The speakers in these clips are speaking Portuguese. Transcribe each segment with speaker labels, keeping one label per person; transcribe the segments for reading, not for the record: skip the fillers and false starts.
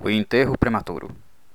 Speaker 1: O enterro prematuro.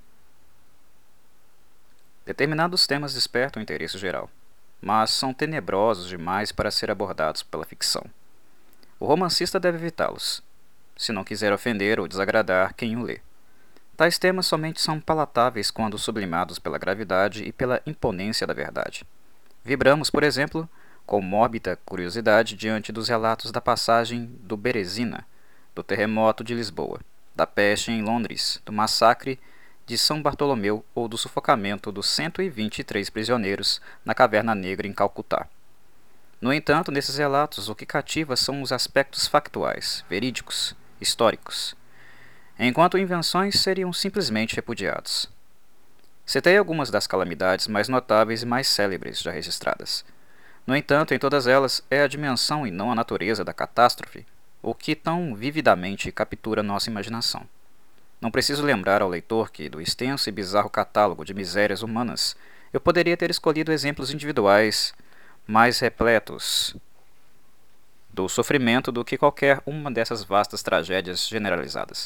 Speaker 1: Determinados temas despertam interesse geral, mas são tenebrosos demais para ser abordados pela ficção. O romancista deve evitá-los, se não quiser ofender ou desagradar quem o lê. Tais temas somente são palatáveis quando sublimados pela gravidade e pela imponência da verdade. Vibramos, por exemplo, com mórbida curiosidade diante dos relatos da passagem do Berezina, do terremoto de Lisboa, da peste em Londres, do massacre de São Bartolomeu ou do sufocamento dos 123 prisioneiros na Caverna Negra em Calcutá. No entanto, nesses relatos, o que cativa são os aspectos factuais, verídicos, históricos, enquanto invenções seriam simplesmente repudiados. Citei algumas das calamidades mais notáveis e mais célebres já registradas. No entanto, em todas elas, é a dimensão e não a natureza da catástrofe o que tão vividamente captura nossa imaginação. Não preciso lembrar ao leitor que, do extenso e bizarro catálogo de misérias humanas, eu poderia ter escolhido exemplos individuais mais repletos do sofrimento do que qualquer uma dessas vastas tragédias generalizadas.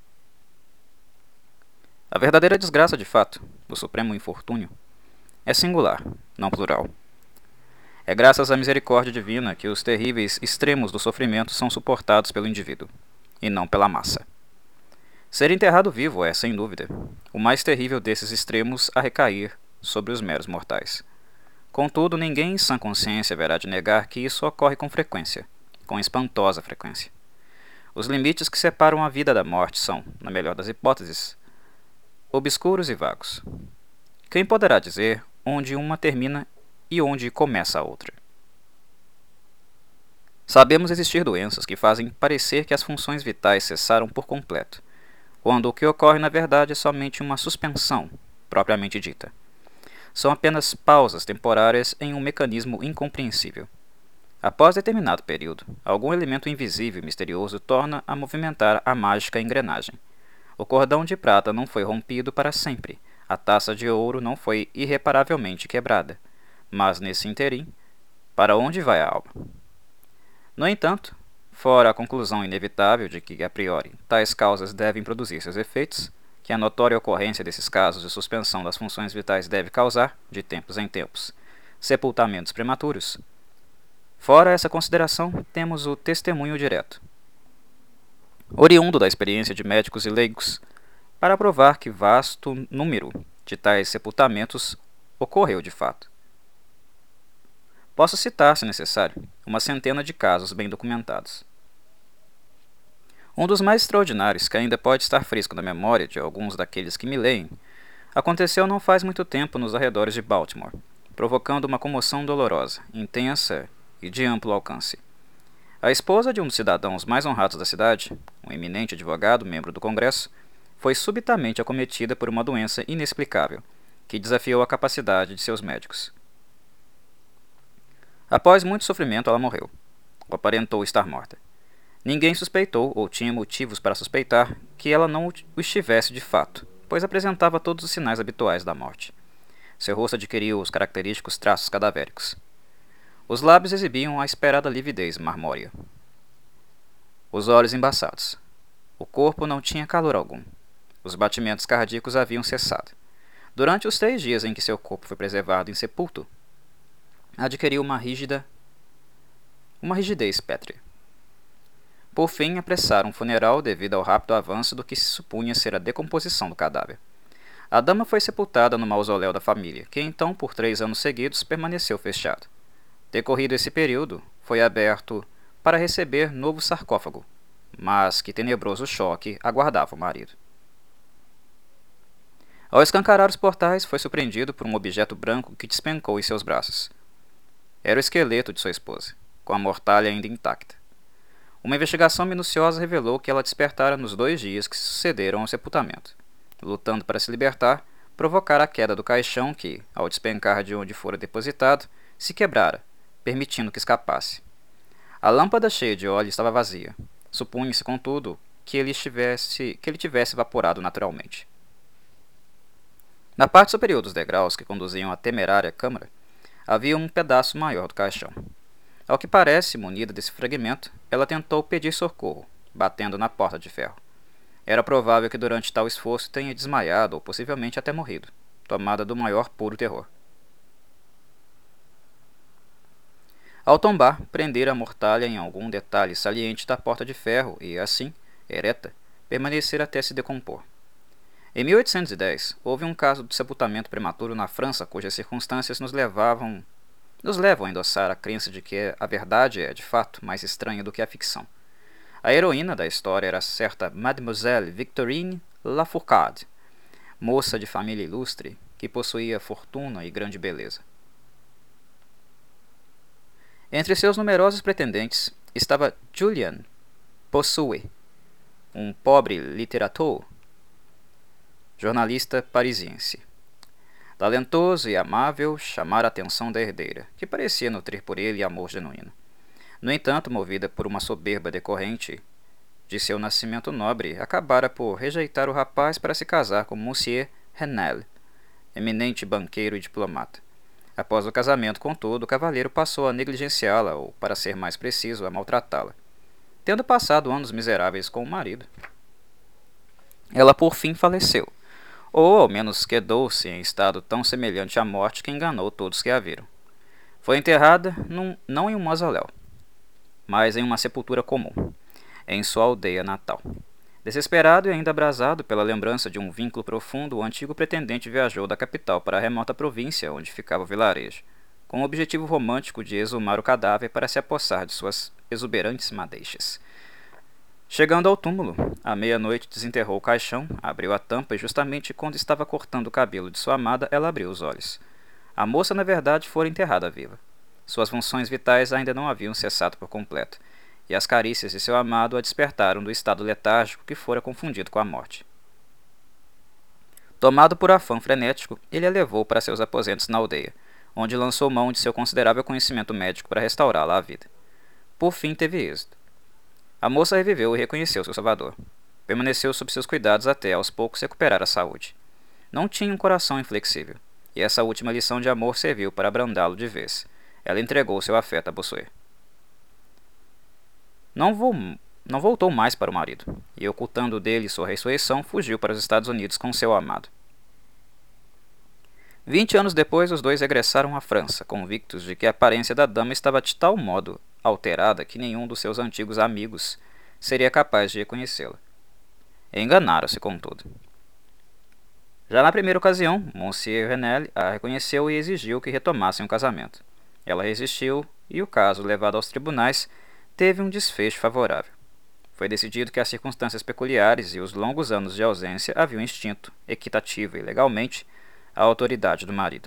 Speaker 1: A verdadeira desgraça de fato, o supremo infortúnio, é singular, não plural. É graças à misericórdia divina que os terríveis extremos do sofrimento são suportados pelo indivíduo, e não pela massa. Ser enterrado vivo é, sem dúvida, o mais terrível desses extremos a recair sobre os meros mortais. Contudo, ninguém em sã consciência haverá de negar que isso ocorre com frequência, com espantosa frequência. Os limites que separam a vida da morte são, na melhor das hipóteses, obscuros e vagos. Quem poderá dizer onde uma termina e onde começa a outra? Sabemos existir doenças que fazem parecer que as funções vitais cessaram por completo, quando o que ocorre na verdade é somente uma suspensão, propriamente dita. São apenas pausas temporárias em um mecanismo incompreensível. Após determinado período, algum elemento invisível e misterioso torna a movimentar a mágica engrenagem. O cordão de prata não foi rompido para sempre, a taça de ouro não foi irreparavelmente quebrada. Mas nesse interim, para onde vai a alma? No entanto, fora a conclusão inevitável de que, a priori, tais causas devem produzir seus efeitos, que a notória ocorrência desses casos de suspensão das funções vitais deve causar, de tempos em tempos, sepultamentos prematuros, fora essa consideração, temos o testemunho direto, oriundo da experiência de médicos e leigos, para provar que vasto número de tais sepultamentos ocorreu de fato. Posso citar, se necessário, uma centena de casos bem documentados. Um dos mais extraordinários, que ainda pode estar fresco na memória de alguns daqueles que me leem, aconteceu não faz muito tempo nos arredores de Baltimore, provocando uma comoção dolorosa, intensa e de amplo alcance. A esposa de um dos cidadãos mais honrados da cidade, um eminente advogado, membro do Congresso, foi subitamente acometida por uma doença inexplicável, que desafiou a capacidade de seus médicos. Após muito sofrimento, ela morreu, ou aparentou estar morta. Ninguém suspeitou, ou tinha motivos para suspeitar, que ela não o estivesse de fato, pois apresentava todos os sinais habituais da morte. Seu rosto adquiriu os característicos traços cadavéricos. Os lábios exibiam a esperada lividez marmórea. Os olhos embaçados. O corpo não tinha calor algum. Os batimentos cardíacos haviam cessado. Durante os 3 dias em que seu corpo foi preservado insepulto, adquiriu uma rigidez pétrea. Por fim, apressaram o funeral devido ao rápido avanço do que se supunha ser a decomposição do cadáver. A dama foi sepultada no mausoléu da família, que então, por 3 anos seguidos, permaneceu fechado. Decorrido esse período, foi aberto para receber novo sarcófago, mas que tenebroso choque aguardava o marido. Ao escancarar os portais, foi surpreendido por um objeto branco que despencou em seus braços. Era o esqueleto de sua esposa, com a mortalha ainda intacta. Uma investigação minuciosa revelou que ela despertara nos 2 dias que se sucederam ao sepultamento. Lutando para se libertar, provocara a queda do caixão que, ao despencar de onde fora depositado, se quebrara, permitindo que escapasse. A lâmpada cheia de óleo estava vazia. Supunha-se, contudo, que ele tivesse evaporado naturalmente. Na parte superior dos degraus que conduziam à temerária câmara, havia um pedaço maior do caixão. Ao que parece, munida desse fragmento, ela tentou pedir socorro, batendo na porta de ferro. Era provável que durante tal esforço tenha desmaiado ou possivelmente até morrido, tomada do maior puro terror. Ao tombar, prendera a mortalha em algum detalhe saliente da porta de ferro e, assim, ereta, permanecer até se decompor. Em 1810, houve um caso de sepultamento prematuro na França cujas circunstâncias nos levam a endossar a crença de que a verdade é, de fato, mais estranha do que a ficção. A heroína da história era certa Mademoiselle Victorine Lafourcade, moça de família ilustre que possuía fortuna e grande beleza. Entre seus numerosos pretendentes estava Julien Bossuet, um pobre literateur, jornalista parisiense. Talentoso e amável, chamara a atenção da herdeira, que parecia nutrir por ele amor genuíno. No entanto, movida por uma soberba decorrente de seu nascimento nobre, acabara por rejeitar o rapaz para se casar com Monsieur Renel, eminente banqueiro e diplomata. Após o casamento, contudo, o cavalheiro passou a negligenciá-la, ou, para ser mais preciso, a maltratá-la, tendo passado anos miseráveis com o marido. Ela por fim faleceu, ou ao menos quedou-se em estado tão semelhante à morte que enganou todos que a viram. Foi enterrada não em um mausoléu, mas em uma sepultura comum, em sua aldeia natal. Desesperado e ainda abrasado pela lembrança de um vínculo profundo, o antigo pretendente viajou da capital para a remota província onde ficava o vilarejo, com o objetivo romântico de exumar o cadáver para se apossar de suas exuberantes madeixas. Chegando ao túmulo, à meia-noite desenterrou o caixão, abriu a tampa e justamente quando estava cortando o cabelo de sua amada, ela abriu os olhos. A moça, na verdade, fora enterrada viva. Suas funções vitais ainda não haviam cessado por completo, e as carícias de seu amado a despertaram do estado letárgico que fora confundido com a morte. Tomado por afã frenético, ele a levou para seus aposentos na aldeia, onde lançou mão de seu considerável conhecimento médico para restaurá-la à vida. Por fim, teve êxito. A moça reviveu e reconheceu seu salvador. Permaneceu sob seus cuidados até, aos poucos, recuperar a saúde. Não tinha um coração inflexível, e essa última lição de amor serviu para abrandá-lo de vez. Ela entregou seu afeto a Bossuet. Não voltou mais para o marido, e ocultando dele sua ressurreição, fugiu para os Estados Unidos com seu amado. 20 anos depois, os dois regressaram à França, convictos de que a aparência da dama estava de tal modo alterada que nenhum dos seus antigos amigos seria capaz de reconhecê-la. Enganaram-se, contudo. Já na primeira ocasião, Monsieur Renel a reconheceu e exigiu que retomassem o casamento. Ela resistiu e o caso, levado aos tribunais, teve um desfecho favorável. Foi decidido que as circunstâncias peculiares e os longos anos de ausência haviam extinto, equitativa e legalmente, a autoridade do marido.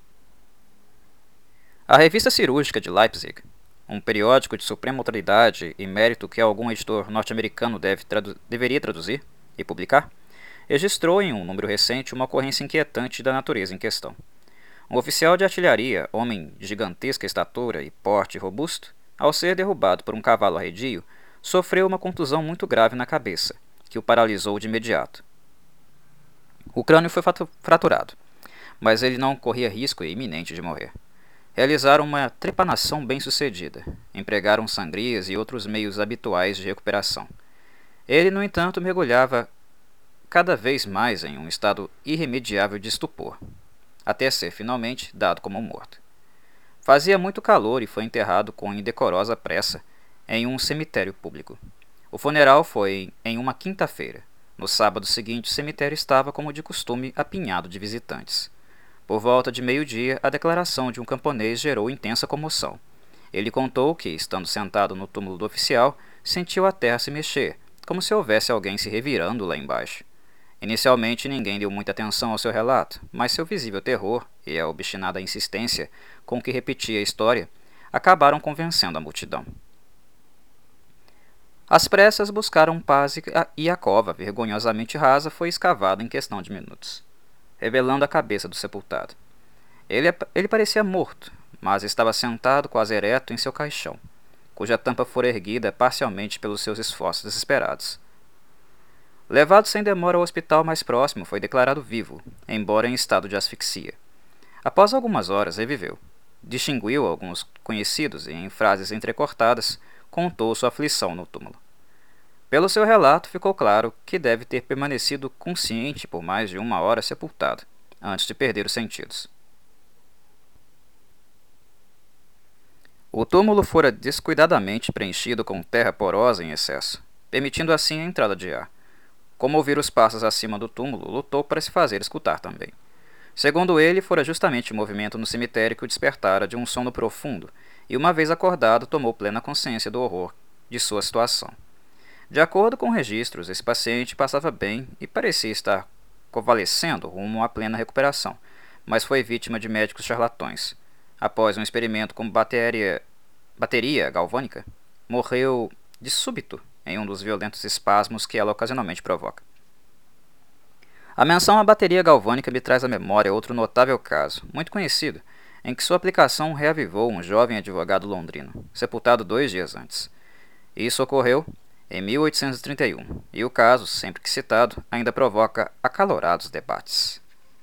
Speaker 1: A Revista Cirúrgica de Leipzig, um periódico de suprema autoridade e mérito que algum editor norte-americano deveria traduzir e publicar, registrou em um número recente uma ocorrência inquietante da natureza em questão. Um oficial de artilharia, homem de gigantesca estatura e porte robusto, ao ser derrubado por um cavalo arredio, sofreu uma contusão muito grave na cabeça, que o paralisou de imediato. O crânio foi fraturado, mas ele não corria risco iminente de morrer. Realizaram uma trepanação bem-sucedida, empregaram sangrias e outros meios habituais de recuperação. Ele, no entanto, mergulhava cada vez mais em um estado irremediável de estupor, até ser finalmente dado como morto. Fazia muito calor e foi enterrado com indecorosa pressa em um cemitério público. O funeral foi em uma quinta-feira. No sábado seguinte, o cemitério estava, como de costume, apinhado de visitantes. Por volta de meio-dia, a declaração de um camponês gerou intensa comoção. Ele contou que, estando sentado no túmulo do oficial, sentiu a terra se mexer, como se houvesse alguém se revirando lá embaixo. Inicialmente, ninguém deu muita atenção ao seu relato, mas seu visível terror e a obstinada insistência com que repetia a história acabaram convencendo a multidão. Às pressas buscaram paz e a cova, vergonhosamente rasa, foi escavada em questão de minutos, revelando a cabeça do sepultado. Ele parecia morto, mas estava sentado quase ereto em seu caixão, cuja tampa fora erguida parcialmente pelos seus esforços desesperados. Levado sem demora ao hospital mais próximo, foi declarado vivo, embora em estado de asfixia. Após algumas horas, reviveu. Distinguiu alguns conhecidos e, em frases entrecortadas, contou sua aflição no túmulo. Pelo seu relato, ficou claro que deve ter permanecido consciente por mais de 1 hora sepultado, antes de perder os sentidos. O túmulo fora descuidadamente preenchido com terra porosa em excesso, permitindo assim a entrada de ar. Como ouvir os passos acima do túmulo, lutou para se fazer escutar também. Segundo ele, fora justamente o movimento no cemitério que o despertara de um sono profundo, e uma vez acordado, tomou plena consciência do horror de sua situação. De acordo com registros, esse paciente passava bem e parecia estar convalescendo rumo à plena recuperação, mas foi vítima de médicos charlatões. Após um experimento com bateria galvânica, morreu de súbito em um dos violentos espasmos que ela ocasionalmente provoca. A menção à bateria galvânica me traz à memória outro notável caso, muito conhecido, em que sua aplicação reavivou um jovem advogado londrino, sepultado 2 dias antes. Isso ocorreu em 1831, e o caso, sempre que citado, ainda provoca acalorados debates.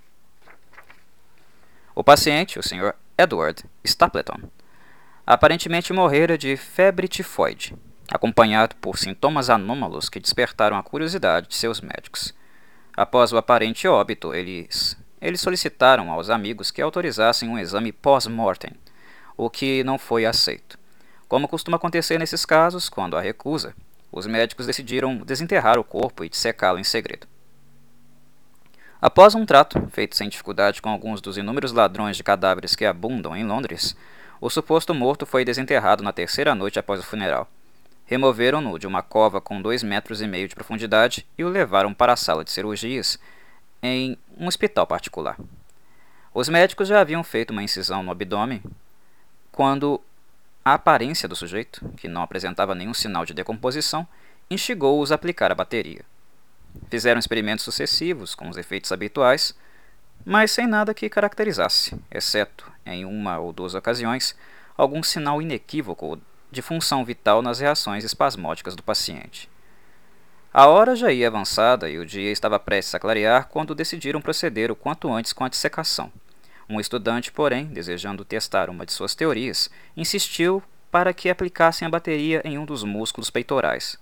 Speaker 1: O paciente, o Sr. Edward Stapleton, aparentemente morrera de febre tifoide, acompanhado por sintomas anômalos que despertaram a curiosidade de seus médicos. Após o aparente óbito, eles solicitaram aos amigos que autorizassem um exame pós-mortem, o que não foi aceito. Como costuma acontecer nesses casos, quando há recusa, os médicos decidiram desenterrar o corpo e dissecá-lo em segredo. Após um trato, feito sem dificuldade com alguns dos inúmeros ladrões de cadáveres que abundam em Londres, o suposto morto foi desenterrado na 3ª noite após o funeral. Removeram-no de uma cova com 2,5 metros de profundidade e o levaram para a sala de cirurgias em um hospital particular. Os médicos já haviam feito uma incisão no abdômen quando a aparência do sujeito, que não apresentava nenhum sinal de decomposição, instigou-os a aplicar a bateria. Fizeram experimentos sucessivos com os efeitos habituais, mas sem nada que caracterizasse, exceto, em 1 ou 2 ocasiões, algum sinal inequívoco de função vital nas reações espasmódicas do paciente. A hora já ia avançada e o dia estava prestes a clarear quando decidiram proceder o quanto antes com a dissecação. Um estudante, porém, desejando testar uma de suas teorias, insistiu para que aplicassem a bateria em um dos músculos peitorais.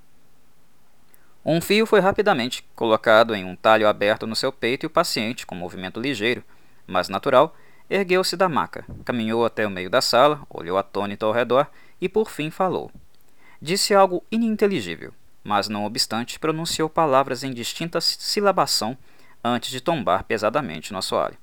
Speaker 1: Um fio foi rapidamente colocado em um talho aberto no seu peito e o paciente, com um movimento ligeiro, mas natural, ergueu-se da maca, caminhou até o meio da sala, olhou atônito ao redor e por fim falou. Disse algo ininteligível, mas não obstante pronunciou palavras em distinta silabação antes de tombar pesadamente no assoalho.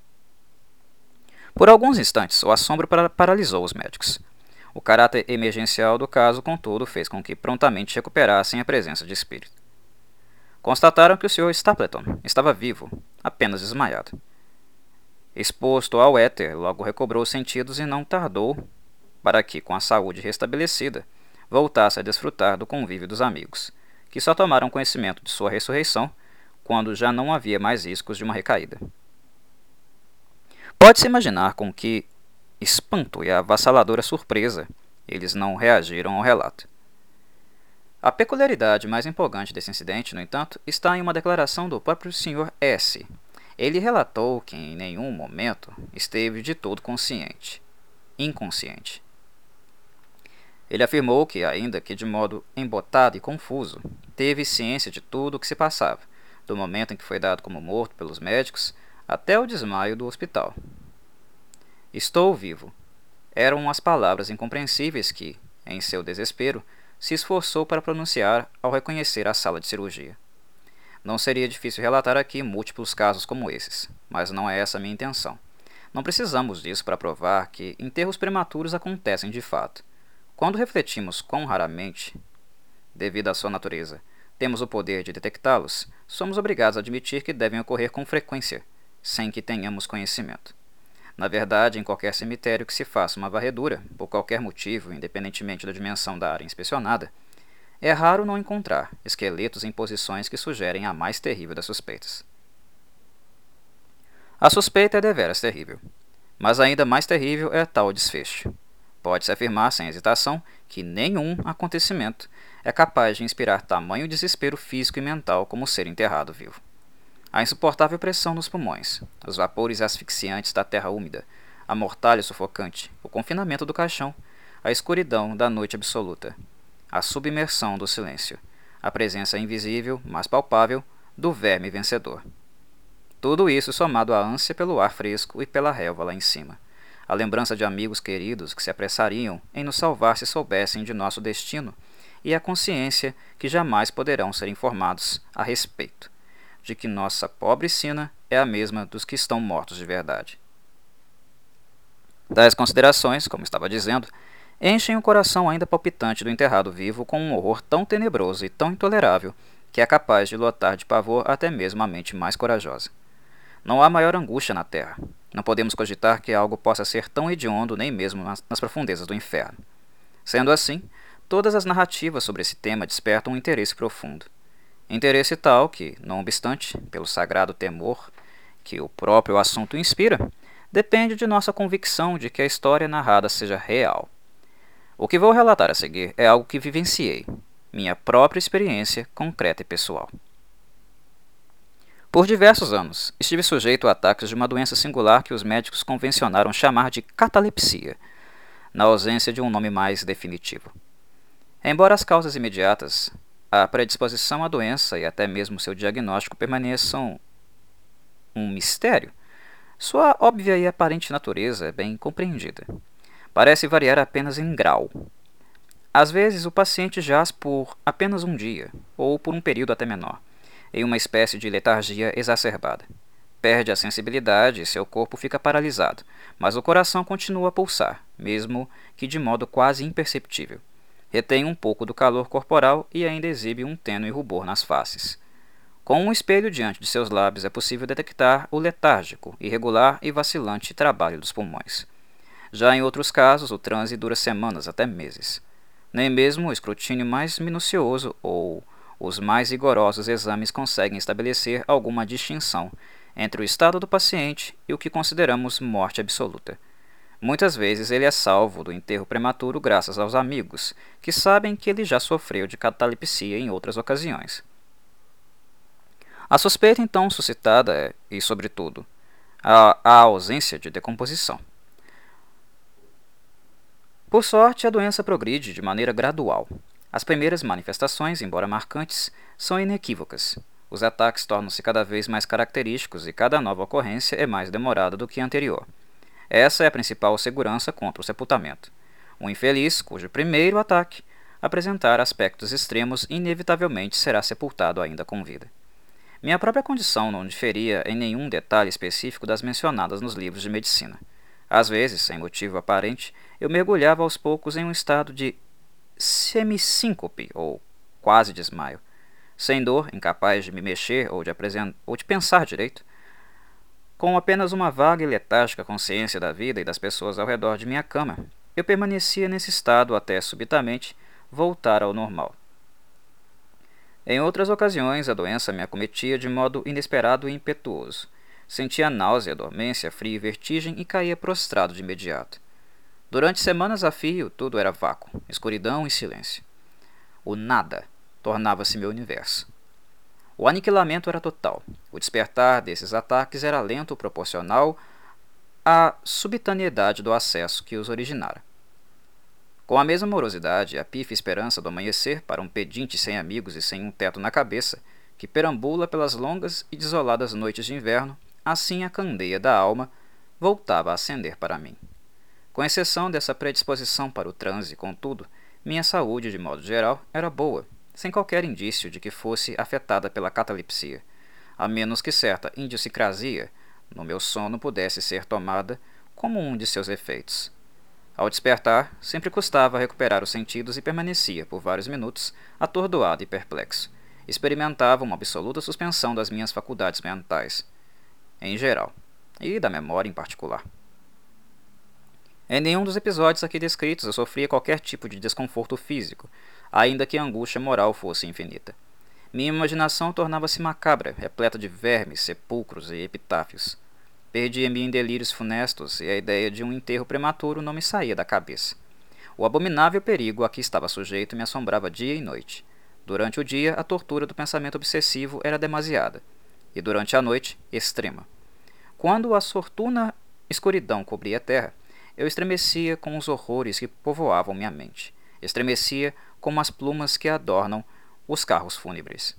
Speaker 1: Por alguns instantes, o assombro paralisou os médicos. O caráter emergencial do caso, contudo, fez com que prontamente recuperassem a presença de espírito. Constataram que o Sr. Stapleton estava vivo, apenas desmaiado. Exposto ao éter, logo recobrou os sentidos e não tardou para que, com a saúde restabelecida, voltasse a desfrutar do convívio dos amigos, que só tomaram conhecimento de sua ressurreição quando já não havia mais riscos de uma recaída. Pode-se imaginar com que espanto e avassaladora surpresa eles não reagiram ao relato. A peculiaridade mais empolgante desse incidente, no entanto, está em uma declaração do próprio Sr. S. Ele relatou que em nenhum momento esteve de todo inconsciente. Ele afirmou que, ainda que de modo embotado e confuso, teve ciência de tudo o que se passava, do momento em que foi dado como morto pelos médicos até o desmaio do hospital. Estou vivo. Eram as palavras incompreensíveis que, em seu desespero, se esforçou para pronunciar ao reconhecer a sala de cirurgia. Não seria difícil relatar aqui múltiplos casos como esses, mas não é essa a minha intenção. Não precisamos disso para provar que enterros prematuros acontecem de fato. Quando refletimos quão raramente, devido à sua natureza, temos o poder de detectá-los, somos obrigados a admitir que devem ocorrer com frequência, sem que tenhamos conhecimento. Na verdade, em qualquer cemitério que se faça uma varredura, por qualquer motivo, independentemente da dimensão da área inspecionada, é raro não encontrar esqueletos em posições que sugerem a mais terrível das suspeitas. A suspeita é deveras terrível, mas ainda mais terrível é tal desfecho. Pode-se afirmar sem hesitação que nenhum acontecimento é capaz de inspirar tamanho desespero físico e mental como ser enterrado vivo. A insuportável pressão nos pulmões, os vapores asfixiantes da terra úmida, a mortalha sufocante, o confinamento do caixão, a escuridão da noite absoluta, a submersão do silêncio, a presença invisível, mas palpável, do verme vencedor. Tudo isso somado à ânsia pelo ar fresco e pela relva lá em cima. A lembrança de amigos queridos que se apressariam em nos salvar se soubessem de nosso destino, e a consciência que jamais poderão ser informados a respeito, de que nossa pobre sina é a mesma dos que estão mortos de verdade. Tais considerações, como estava dizendo, enchem o coração ainda palpitante do enterrado vivo com um horror tão tenebroso e tão intolerável que é capaz de lotar de pavor até mesmo a mente mais corajosa. Não há maior angústia na terra. Não podemos cogitar que algo possa ser tão hediondo nem mesmo nas profundezas do inferno. Sendo assim, todas as narrativas sobre esse tema despertam um interesse profundo. Interesse tal que, não obstante, pelo sagrado temor que o próprio assunto inspira, depende de nossa convicção de que a história narrada seja real. O que vou relatar a seguir é algo que vivenciei, minha própria experiência concreta e pessoal. Por diversos anos, estive sujeito a ataques de uma doença singular que os médicos convencionaram chamar de catalepsia, na ausência de um nome mais definitivo. Embora as causas imediatas, a predisposição à doença e até mesmo seu diagnóstico permaneçam um mistério, sua óbvia e aparente natureza é bem compreendida. Parece variar apenas em grau. Às vezes, o paciente jaz por apenas um dia, ou por um período até menor, em uma espécie de letargia exacerbada. Perde a sensibilidade e seu corpo fica paralisado, mas o coração continua a pulsar, mesmo que de modo quase imperceptível. Retém um pouco do calor corporal e ainda exibe um tênue rubor nas faces. Com um espelho diante de seus lábios é possível detectar o letárgico, irregular e vacilante trabalho dos pulmões. Já em outros casos, o transe dura semanas até meses. Nem mesmo o escrutínio mais minucioso ou os mais rigorosos exames conseguem estabelecer alguma distinção entre o estado do paciente e o que consideramos morte absoluta. Muitas vezes ele é salvo do enterro prematuro graças aos amigos, que sabem que ele já sofreu de catalepsia em outras ocasiões. A suspeita então suscitada é, e sobretudo, a ausência de decomposição. Por sorte, a doença progride de maneira gradual. As primeiras manifestações, embora marcantes, são inequívocas. Os ataques tornam-se cada vez mais característicos e cada nova ocorrência é mais demorada do que a anterior. Essa é a principal segurança contra o sepultamento. Um infeliz, cujo primeiro ataque apresentar aspectos extremos, inevitavelmente será sepultado ainda com vida. Minha própria condição não diferia em nenhum detalhe específico das mencionadas nos livros de medicina. Às vezes, sem motivo aparente, eu mergulhava aos poucos em um estado de semissíncope ou quase desmaio. Sem dor, incapaz de me mexer ou de pensar direito, com apenas uma vaga e letárgica consciência da vida e das pessoas ao redor de minha cama, eu permanecia nesse estado até subitamente voltar ao normal. Em outras ocasiões, a doença me acometia de modo inesperado e impetuoso. Sentia náusea, dormência, frio e vertigem e caía prostrado de imediato. Durante semanas a fio, tudo era vácuo, escuridão e silêncio. O nada tornava-se meu universo. O aniquilamento era total. O despertar desses ataques era lento proporcional à subitaneidade do acesso que os originara. Com a mesma morosidade e a pífia esperança do amanhecer para um pedinte sem amigos e sem um teto na cabeça, que perambula pelas longas e desoladas noites de inverno, assim a candeia da alma voltava a acender para mim. Com exceção dessa predisposição para o transe, contudo, minha saúde, de modo geral, era boa, sem qualquer indício de que fosse afetada pela catalepsia, a menos que certa idiosincrasia no meu sono pudesse ser tomada como um de seus efeitos. Ao despertar, sempre custava recuperar os sentidos e permanecia, por vários minutos, atordoado e perplexo. Experimentava uma absoluta suspensão das minhas faculdades mentais, em geral, e da memória em particular. Em nenhum dos episódios aqui descritos eu sofria qualquer tipo de desconforto físico, ainda que a angústia moral fosse infinita. Minha imaginação tornava-se macabra, repleta de vermes, sepulcros e epitáfios. Perdia-me em delírios funestos e a ideia de um enterro prematuro não me saía da cabeça. O abominável perigo a que estava sujeito me assombrava dia e noite. Durante o dia, a tortura do pensamento obsessivo era demasiada, e durante a noite, extrema. Quando a sortuna escuridão cobria a terra, eu estremecia com os horrores que povoavam minha mente. Estremecia como as plumas que adornam os carros fúnebres.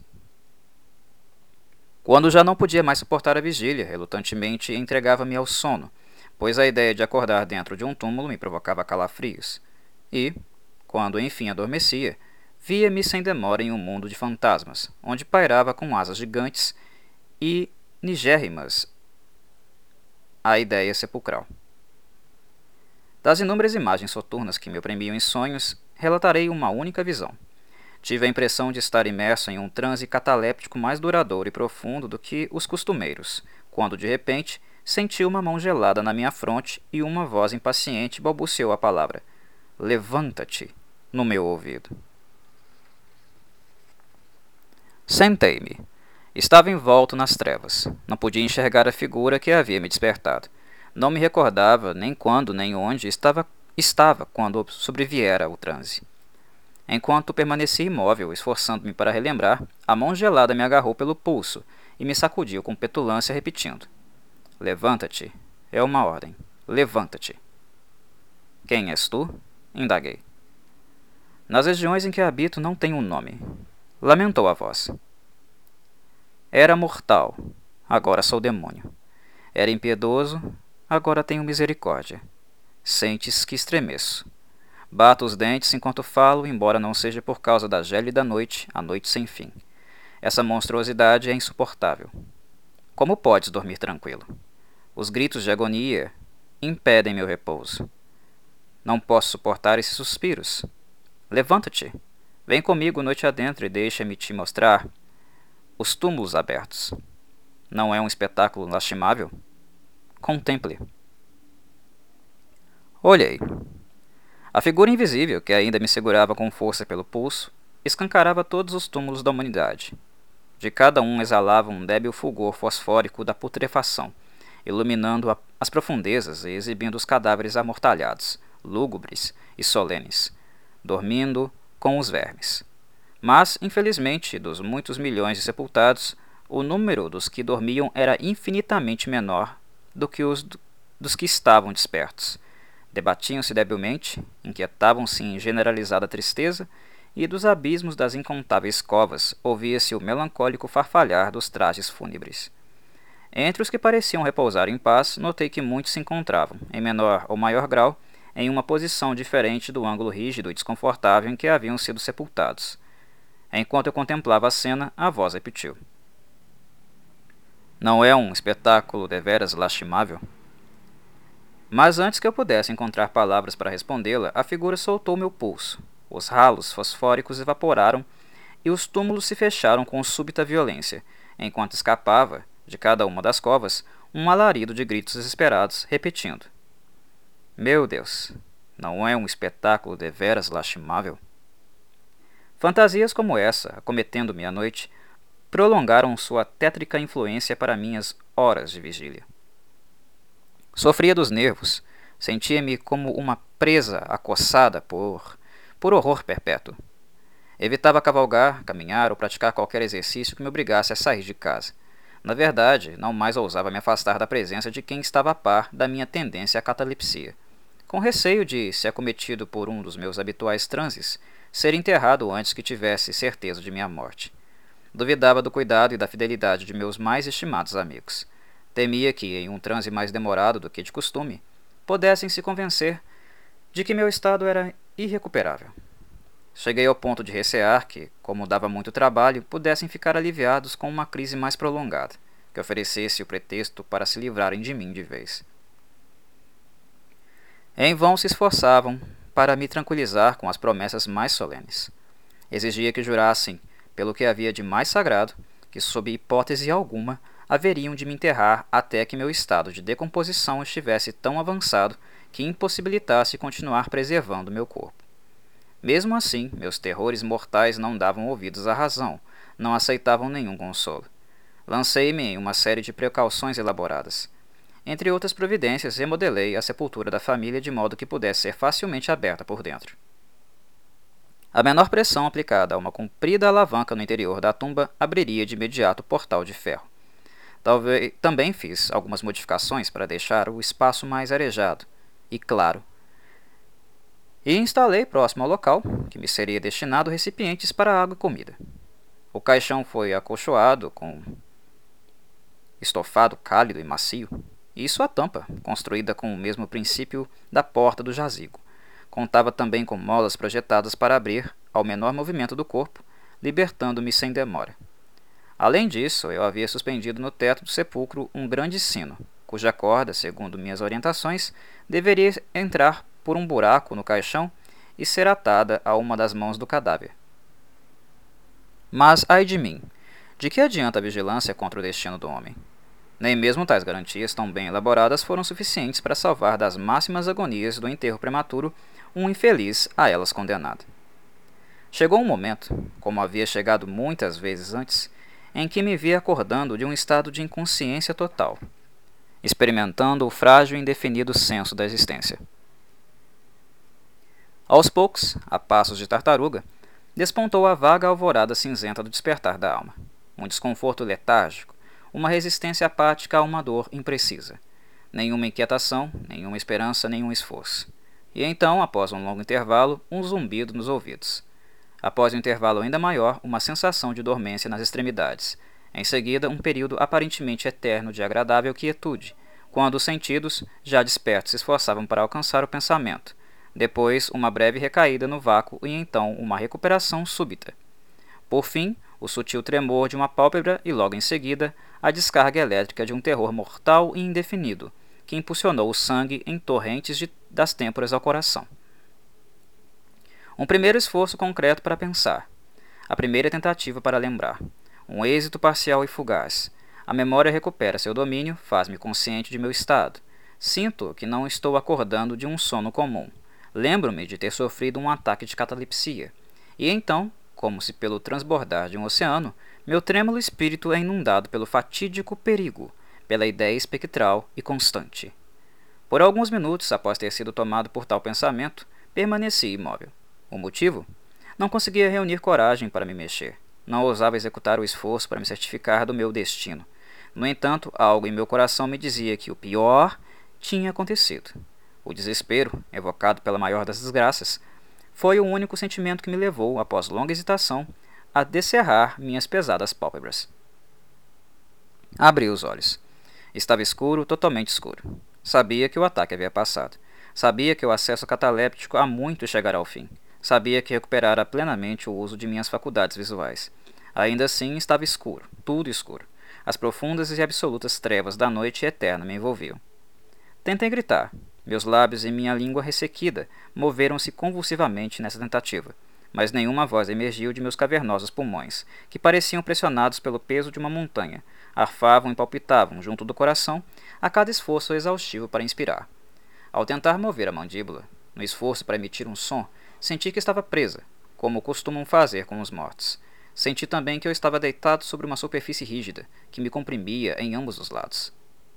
Speaker 1: Quando já não podia mais suportar a vigília, relutantemente entregava-me ao sono, pois a ideia de acordar dentro de um túmulo me provocava calafrios. E, quando enfim adormecia, via-me sem demora em um mundo de fantasmas, onde pairava com asas gigantes e nigérrimas a ideia sepulcral. Das inúmeras imagens soturnas que me oprimiam em sonhos, relatarei uma única visão. Tive a impressão de estar imerso em um transe cataléptico mais duradouro e profundo do que os costumeiros, quando de repente senti uma mão gelada na minha fronte e uma voz impaciente balbuciou a palavra "Levanta-te" no meu ouvido. Sentei-me. Estava envolto nas trevas. Não podia enxergar a figura que havia me despertado. Não me recordava nem quando nem onde estava quando sobreviera o transe. Enquanto permaneci imóvel, esforçando-me para relembrar, a mão gelada me agarrou pelo pulso e me sacudiu com petulância, repetindo: "Levanta-te. É uma ordem. Levanta-te." "Quem és tu?" indaguei. "Nas regiões em que habito não tenho um nome." Lamentou a voz. "Era mortal, agora sou demônio. Era impiedoso, agora tenho misericórdia. Sentes que estremeço. Bato os dentes enquanto falo, embora não seja por causa da gélida noite, a noite sem fim. Essa monstruosidade é insuportável. Como podes dormir tranquilo? Os gritos de agonia impedem meu repouso. Não posso suportar esses suspiros. Levanta-te. Vem comigo noite adentro e deixa-me te mostrar os túmulos abertos. Não é um espetáculo lastimável? Contemple." Olhei. A figura invisível, que ainda me segurava com força pelo pulso, escancarava todos os túmulos da humanidade. De cada um exalava um débil fulgor fosfórico da putrefação, iluminando as profundezas e exibindo os cadáveres amortalhados, lúgubres e solenes, dormindo com os vermes. Mas, infelizmente, dos muitos milhões de sepultados, o número dos que dormiam era infinitamente menor do que os dos que estavam despertos. Debatiam-se debilmente, inquietavam-se em generalizada tristeza, e dos abismos das incontáveis covas ouvia-se o melancólico farfalhar dos trajes fúnebres. Entre os que pareciam repousar em paz, notei que muitos se encontravam, em menor ou maior grau, em uma posição diferente do ângulo rígido e desconfortável em que haviam sido sepultados. Enquanto eu contemplava a cena, a voz repetiu: "Não é um espetáculo deveras lastimável?" Mas antes que eu pudesse encontrar palavras para respondê-la, a figura soltou meu pulso. Os ralos fosfóricos evaporaram e os túmulos se fecharam com súbita violência, enquanto escapava, de cada uma das covas, um alarido de gritos desesperados, repetindo: "Meu Deus, não é um espetáculo deveras lastimável?" Fantasias como essa, acometendo-me à noite, prolongaram sua tétrica influência para minhas horas de vigília. Sofria dos nervos, sentia-me como uma presa acossada por horror perpétuo. Evitava cavalgar, caminhar ou praticar qualquer exercício que me obrigasse a sair de casa. Na verdade, não mais ousava me afastar da presença de quem estava a par da minha tendência à catalepsia, com receio de, se acometido por um dos meus habituais transes, ser enterrado antes que tivesse certeza de minha morte. Duvidava do cuidado e da fidelidade de meus mais estimados amigos. Temia que, em um transe mais demorado do que de costume, pudessem se convencer de que meu estado era irrecuperável. Cheguei ao ponto de recear que, como dava muito trabalho, pudessem ficar aliviados com uma crise mais prolongada, que oferecesse o pretexto para se livrarem de mim de vez. Em vão se esforçavam para me tranquilizar com as promessas mais solenes. Exigia que jurassem, pelo que havia de mais sagrado, que, sob hipótese alguma, haveriam de me enterrar até que meu estado de decomposição estivesse tão avançado que impossibilitasse continuar preservando meu corpo. Mesmo assim, meus terrores mortais não davam ouvidos à razão, não aceitavam nenhum consolo. Lancei-me em uma série de precauções elaboradas. Entre outras providências, remodelei a sepultura da família de modo que pudesse ser facilmente aberta por dentro. A menor pressão aplicada a uma comprida alavanca no interior da tumba abriria de imediato o portal de ferro. Também fiz algumas modificações para deixar o espaço mais arejado e claro, e instalei próximo ao local, que me seria destinado recipientes para água e comida. O caixão foi acolchoado com estofado cálido e macio, e sua tampa, construída com o mesmo princípio da porta do jazigo, contava também com molas projetadas para abrir ao menor movimento do corpo, libertando-me sem demora. Além disso, eu havia suspendido no teto do sepulcro um grande sino, cuja corda, segundo minhas orientações, deveria entrar por um buraco no caixão e ser atada a uma das mãos do cadáver. Mas, ai de mim, de que adianta a vigilância contra o destino do homem? Nem mesmo tais garantias tão bem elaboradas foram suficientes para salvar das máximas agonias do enterro prematuro um infeliz a elas condenado. Chegou um momento, como havia chegado muitas vezes antes, em que me vi acordando de um estado de inconsciência total, experimentando o frágil e indefinido senso da existência. Aos poucos, a passos de tartaruga, despontou a vaga alvorada cinzenta do despertar da alma, um desconforto letárgico, uma resistência apática a uma dor imprecisa, nenhuma inquietação, nenhuma esperança, nenhum esforço. E então, após um longo intervalo, um zumbido nos ouvidos. Após um intervalo ainda maior, uma sensação de dormência nas extremidades. Em seguida, um período aparentemente eterno de agradável quietude, quando os sentidos, já despertos, se esforçavam para alcançar o pensamento. Depois, uma breve recaída no vácuo e então uma recuperação súbita. Por fim, o sutil tremor de uma pálpebra e logo em seguida, a descarga elétrica de um terror mortal e indefinido, que impulsionou o sangue em torrentes das têmporas ao coração. Um primeiro esforço concreto para pensar. A primeira tentativa para lembrar. Um êxito parcial e fugaz. A memória recupera seu domínio, faz-me consciente de meu estado. Sinto que não estou acordando de um sono comum. Lembro-me de ter sofrido um ataque de catalepsia. E então, como se pelo transbordar de um oceano, meu trêmulo espírito é inundado pelo fatídico perigo, pela ideia espectral e constante. Por alguns minutos, após ter sido tomado por tal pensamento, permaneci imóvel. O motivo? Não conseguia reunir coragem para me mexer. Não ousava executar o esforço para me certificar do meu destino. No entanto, algo em meu coração me dizia que o pior tinha acontecido. O desespero, evocado pela maior das desgraças, foi o único sentimento que me levou, após longa hesitação, a descerrar minhas pesadas pálpebras. Abri os olhos. Estava escuro, totalmente escuro. Sabia que o ataque havia passado. Sabia que o acesso cataléptico há muito chegara ao fim. Sabia que recuperara plenamente o uso de minhas faculdades visuais. Ainda assim, estava escuro, tudo escuro. As profundas e absolutas trevas da noite eterna me envolviam. Tentei gritar. Meus lábios e minha língua ressequida moveram-se convulsivamente nessa tentativa, mas nenhuma voz emergiu de meus cavernosos pulmões, que pareciam pressionados pelo peso de uma montanha, arfavam e palpitavam junto do coração a cada esforço exaustivo para inspirar. Ao tentar mover a mandíbula, no esforço para emitir um som, senti que estava presa, como costumam fazer com os mortos. Senti também que eu estava deitado sobre uma superfície rígida, que me comprimia em ambos os lados.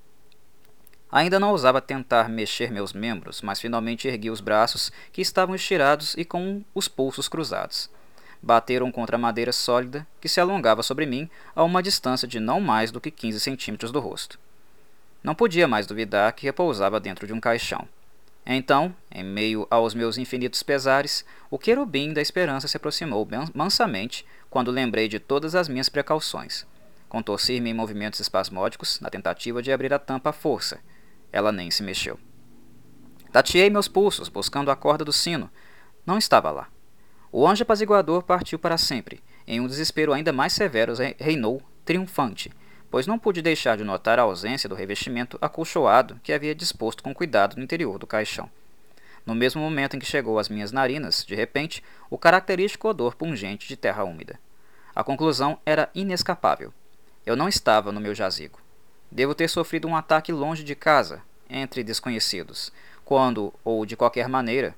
Speaker 1: Ainda não ousava tentar mexer meus membros, mas finalmente ergui os braços, que estavam estirados e com os pulsos cruzados. Bateram contra a madeira sólida, que se alongava sobre mim a uma distância de não mais do que 15 centímetros do rosto. Não podia mais duvidar que repousava dentro de um caixão. Então, em meio aos meus infinitos pesares, o querubim da esperança se aproximou mansamente quando lembrei de todas as minhas precauções. Contorci-me em movimentos espasmódicos na tentativa de abrir a tampa à força. Ela nem se mexeu. Tateei meus pulsos, buscando a corda do sino. Não estava lá. O anjo apaziguador partiu para sempre. Em um desespero ainda mais severo reinou, triunfante, pois não pude deixar de notar a ausência do revestimento acolchoado que havia disposto com cuidado no interior do caixão. No mesmo momento em que chegou às minhas narinas, de repente, o característico odor pungente de terra úmida. A conclusão era inescapável. Eu não estava no meu jazigo. Devo ter sofrido um ataque longe de casa, entre desconhecidos, quando, ou de qualquer maneira,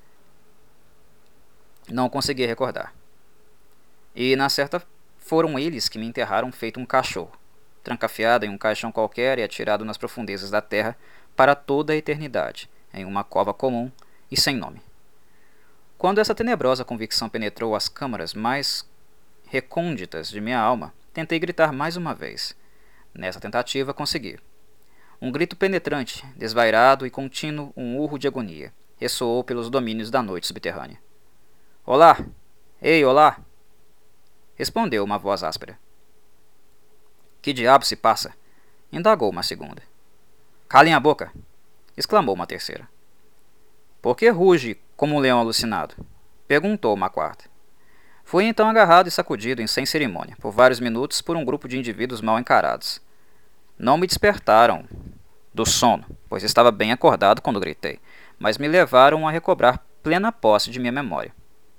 Speaker 1: não consegui recordar. E, na certa, foram eles que me enterraram feito um cachorro, trancafiado em um caixão qualquer e atirado nas profundezas da terra para toda a eternidade, em uma cova comum e sem nome. Quando essa tenebrosa convicção penetrou as câmaras mais recônditas de minha alma, tentei gritar mais uma vez. Nessa tentativa, consegui. Um grito penetrante, desvairado e contínuo, um urro de agonia. ressoou pelos domínios da noite subterrânea. Olá! Ei, olá! Respondeu uma voz áspera. Que diabo se passa? Indagou uma segunda. Calem a boca! Exclamou uma terceira. Por que ruge como um leão alucinado? Perguntou uma quarta. Fui então agarrado e sacudido sem cerimônia, por vários minutos, por um grupo de indivíduos mal encarados. Não me despertaram do sono, pois estava bem acordado quando gritei, mas me levaram a recobrar plena posse de minha memória.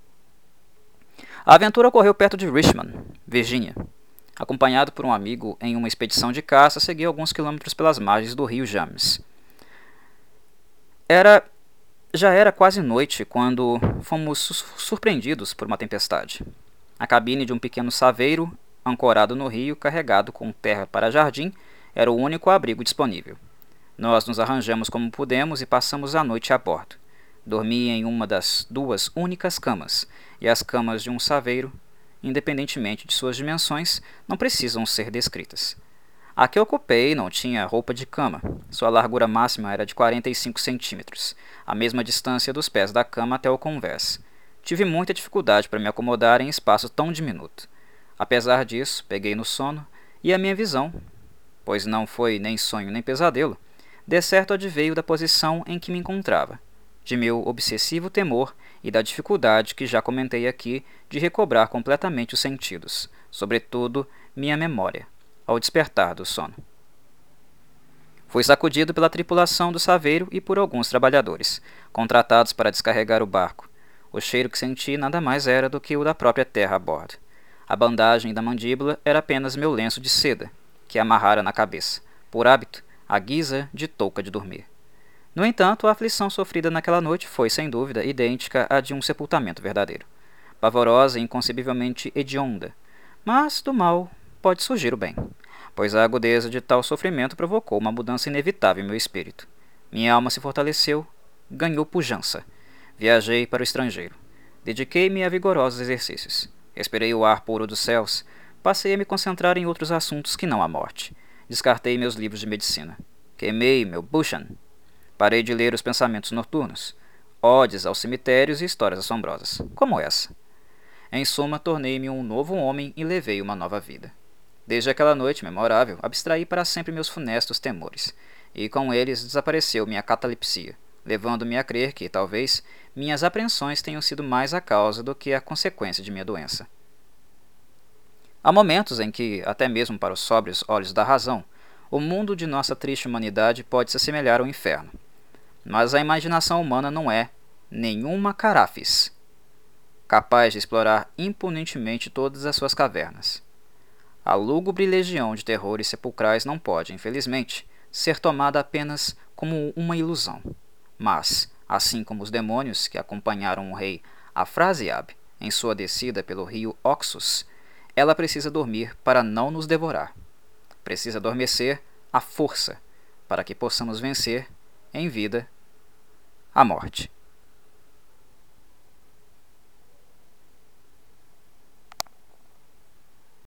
Speaker 1: A aventura ocorreu perto de Richmond, Virgínia. Acompanhado por um amigo em uma expedição de caça, segui alguns quilômetros pelas margens do rio James. Já era quase noite quando fomos surpreendidos por uma tempestade. A cabine de um pequeno saveiro, ancorado no rio, carregado com terra para jardim, era o único abrigo disponível. Nós nos arranjamos como pudemos e passamos a noite a bordo. Dormi em uma das duas únicas camas, e as camas de um saveiro, independentemente de suas dimensões, não precisam ser descritas. A que ocupei não tinha roupa de cama. Sua largura máxima era de 45 centímetros, a mesma distância dos pés da cama até o convés. Tive muita dificuldade para me acomodar em espaço tão diminuto. Apesar disso, peguei no sono, e a minha visão, pois não foi nem sonho nem pesadelo, de certo adveio da posição em que me encontrava, de meu obsessivo temor e da dificuldade que já comentei aqui de recobrar completamente os sentidos, sobretudo minha memória, ao despertar do sono. Fui sacudido pela tripulação do saveiro e por alguns trabalhadores, contratados para descarregar o barco. O cheiro que senti nada mais era do que o da própria terra a bordo. A bandagem da mandíbula era apenas meu lenço de seda, que amarrara na cabeça, por hábito, à guisa de touca de dormir. No entanto, a aflição sofrida naquela noite foi, sem dúvida, idêntica à de um sepultamento verdadeiro. Pavorosa e inconcebivelmente hedionda. Mas do mal pode surgir o bem, pois a agudeza de tal sofrimento provocou uma mudança inevitável em meu espírito. Minha alma se fortaleceu, ganhou pujança. Viajei para o estrangeiro. Dediquei-me a vigorosos exercícios. Respirei o ar puro dos céus. Passei a me concentrar em outros assuntos que não a morte. Descartei meus livros de medicina. Queimei meu Bushan. Parei de ler os pensamentos noturnos, odes aos cemitérios e histórias assombrosas, como essa. Em suma, tornei-me um novo homem e levei uma nova vida. Desde aquela noite memorável, abstraí para sempre meus funestos temores, e com eles desapareceu minha catalepsia, levando-me a crer que, talvez, minhas apreensões tenham sido mais a causa do que a consequência de minha doença. Há momentos em que, até mesmo para os sóbrios olhos da razão, o mundo de nossa triste humanidade pode se assemelhar ao inferno. Mas a imaginação humana não é nenhuma carafes, capaz de explorar impunemente todas as suas cavernas. A lúgubre legião de terrores sepulcrais não pode, infelizmente, ser tomada apenas como uma ilusão. Mas, assim como os demônios que acompanharam o rei Afrasiab em sua descida pelo rio Oxus, ela precisa dormir para não nos devorar. Precisa adormecer à força, para que possamos vencer, em vida, a morte.